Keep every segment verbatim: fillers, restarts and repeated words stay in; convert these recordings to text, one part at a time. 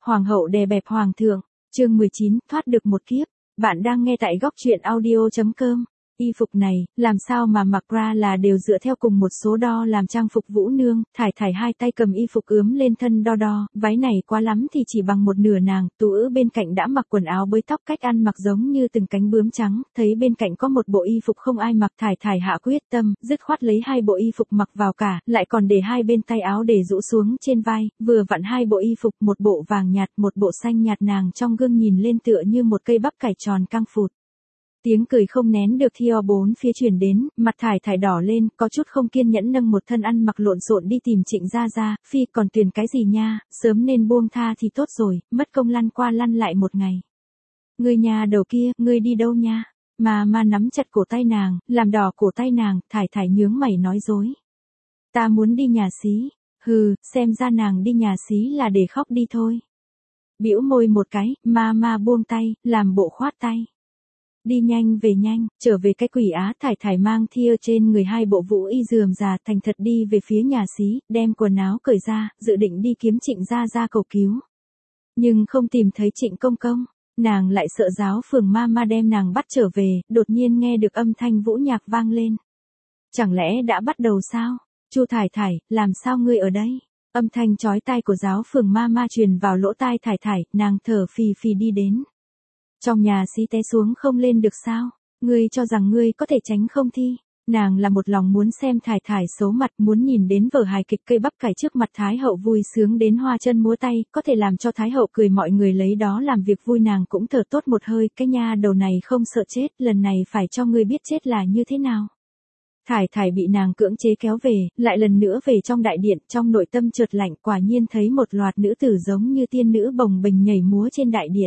Hoàng hậu đè bẹp hoàng thượng, chương mười chín, thoát được một kiếp. Bạn đang nghe tại góc truyện audio chấm com. Y phục này, làm sao mà mặc ra là đều dựa theo cùng một số đo làm trang phục Vũ Nương, Thải Thải hai tay cầm y phục ướm lên thân đo đo, váy này quá lắm thì chỉ bằng một nửa nàng, Tú Ữ bên cạnh đã mặc quần áo bới tóc cách ăn mặc giống như từng cánh bướm trắng, thấy bên cạnh có một bộ y phục không ai mặc, Thải Thải hạ quyết tâm, dứt khoát lấy hai bộ y phục mặc vào cả, lại còn để hai bên tay áo để rũ xuống trên vai, vừa vặn hai bộ y phục, một bộ vàng nhạt, một bộ xanh nhạt, nàng trong gương nhìn lên tựa như một cây bắp cải tròn căng phụt. Tiếng cười không nén được theo bốn phía truyền đến, mặt Thải Thải đỏ lên, có chút không kiên nhẫn nâng một thân ăn mặc lộn xộn đi tìm Trịnh Gia Gia, phi còn tuyển cái gì nha, sớm nên buông tha thì tốt rồi, mất công lăn qua lăn lại một ngày. Ngươi nhà đầu kia, ngươi đi đâu nha? Mà mà nắm chặt cổ tay nàng, làm đỏ cổ tay nàng, Thải Thải nhướng mày nói dối. Ta muốn đi nhà xí, hừ, xem ra nàng đi nhà xí là để khóc đi thôi. Bĩu môi một cái, ma ma buông tay, làm bộ khoát tay. Đi nhanh về nhanh, trở về cái quỷ á. Thải Thải mang thia trên người hai bộ vũ y rườm rà thành thật đi về phía nhà xí, đem quần áo cởi ra, dự định đi kiếm Trịnh Gia Gia cầu cứu. Nhưng không tìm thấy Trịnh Công Công, nàng lại sợ giáo phường ma ma đem nàng bắt trở về, đột nhiên nghe được âm thanh vũ nhạc vang lên. Chẳng lẽ đã bắt đầu sao? Chu Thải Thải, làm sao ngươi ở đây? Âm thanh chói tai của giáo phường ma ma truyền vào lỗ tai Thải Thải, nàng thở phì phì đi đến. Trong nhà xí té xuống không lên được sao? Ngươi cho rằng ngươi có thể tránh không thi? Nàng là một lòng muốn xem Thải Thải xấu mặt, muốn nhìn đến vở hài kịch cây bắp cải trước mặt Thái hậu vui sướng đến hoa chân múa tay, có thể làm cho Thái hậu cười mọi người lấy đó làm việc vui. Nàng cũng thở tốt một hơi, cái nha đầu này không sợ chết, lần này phải cho ngươi biết chết là như thế nào. Thải Thải bị nàng cưỡng chế kéo về, lại lần nữa về trong đại điện, trong nội tâm chợt lạnh, quả nhiên thấy một loạt nữ tử giống như tiên nữ bồng bềnh nhảy múa trên đại điện.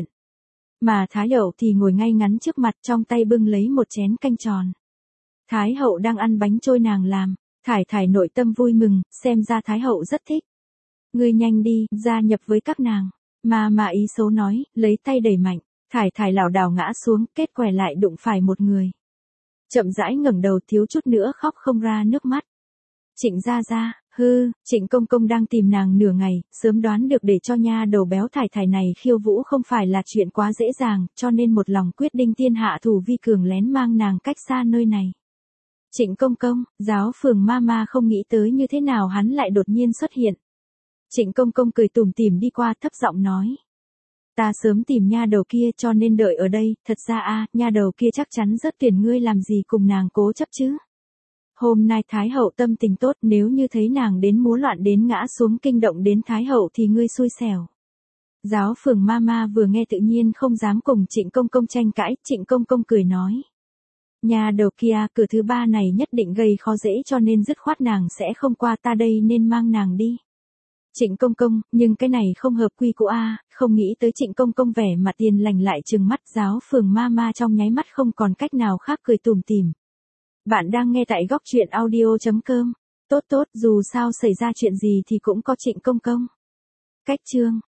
Mà Thái hậu thì ngồi ngay ngắn trước mặt, trong tay bưng lấy một chén canh tròn. Thái hậu đang ăn bánh trôi nàng làm, Thải Thải nội tâm vui mừng, xem ra Thái hậu rất thích. Ngươi nhanh đi, gia nhập với các nàng. Mà mà ý xấu nói, lấy tay đẩy mạnh, Thải Thải lảo đảo ngã xuống, kết quẻ lại đụng phải một người. Chậm rãi ngẩng đầu, thiếu chút nữa khóc không ra nước mắt. Trịnh Gia Gia, hư, Trịnh Công Công đang tìm nàng nửa ngày, sớm đoán được để cho nha đầu béo Thải Thải này khiêu vũ không phải là chuyện quá dễ dàng, cho nên một lòng quyết định tiên hạ thủ vi cường lén mang nàng cách xa nơi này. Trịnh Công Công, giáo phường ma ma không nghĩ tới như thế nào hắn lại đột nhiên xuất hiện. Trịnh Công Công cười tủm tỉm đi qua, thấp giọng nói. Ta sớm tìm nha đầu kia cho nên đợi ở đây, thật ra a, nha đầu kia chắc chắn rất tuyển ngươi làm gì cùng nàng cố chấp chứ. Hôm nay Thái hậu tâm tình tốt, nếu như thấy nàng đến múa loạn đến ngã xuống kinh động đến Thái hậu thì ngươi xui xẻo. Giáo phường ma ma vừa nghe tự nhiên không dám cùng Trịnh Công Công tranh cãi, Trịnh Công Công cười nói. Nhà đầu kia, cửa thứ ba này nhất định gây khó dễ cho nên dứt khoát nàng sẽ không qua ta đây nên mang nàng đi. Trịnh Công Công, nhưng cái này không hợp quy củ a, không nghĩ tới Trịnh Công Công vẻ mặt tiền lành lại trừng mắt. Giáo phường ma ma trong nháy mắt không còn cách nào khác cười tủm tỉm. Bạn đang nghe tại góc truyện audio chấm com. Tốt tốt, dù sao xảy ra chuyện gì thì cũng có Trịnh Công Công. Cách chương.